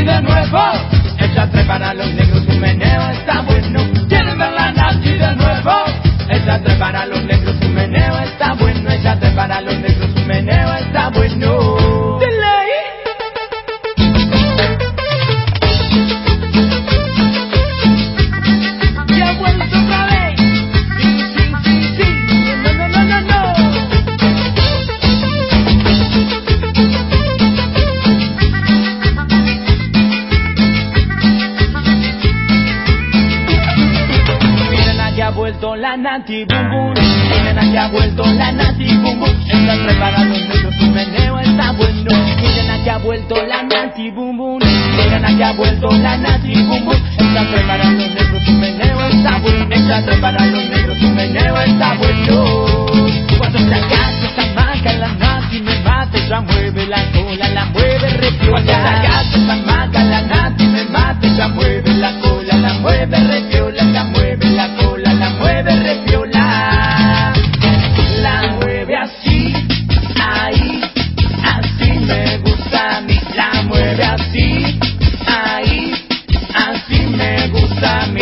de nuevo. Ella trae para los negros un meneo, está bueno. Quieren ver la Nati de nuevo. Ella trae para los negros un meneo, está bueno. Ella trae para los negros un meneo, está bueno. La Nati Boom Boom, miren aquí ha vuelto la Nati Boom Boom. Ella trae para los negros un meneo, está bueno. Miren aquí ha vuelto la Nati Boom Boom, miren aquí ha vuelto la Nati Boom Boom. Ella trae para los negros un meneo, está bueno. Ella trae para los negros un meneo, está bueno. Cuando se agacha esa maca la Nati me mata, ella mueve la cola, la mueve repiola. Cuando se agacha esa maca la Nati me mata, ella mueve la cola, la mueve repiola, la mueve la cola, la mueve repiola, la mueve así, ahí, así me gusta a mí, la mueve así, ahí, así me gusta a mí.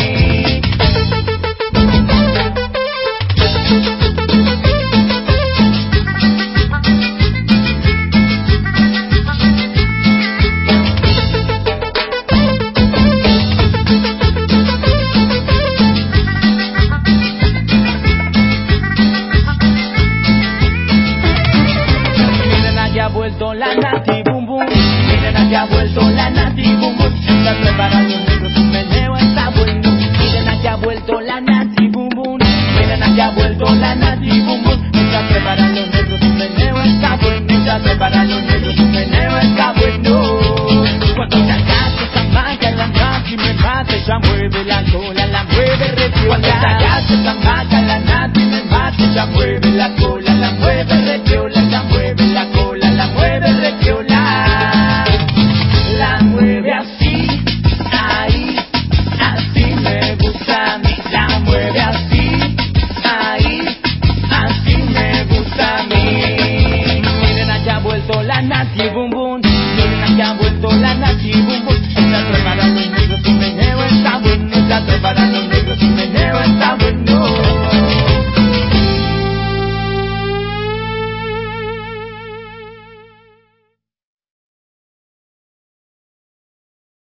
La Nati Boom Boom, miren aquí ha vuelto la Nati Boom Boom. Ella trae para los negros un meneo, está bueno. Miren aquí ha vuelto la Nati Boom Boom, miren aquí ha vuelto la Nati Boom Boom. Ella trae para los negros un meneo, está bueno. Ella trae para los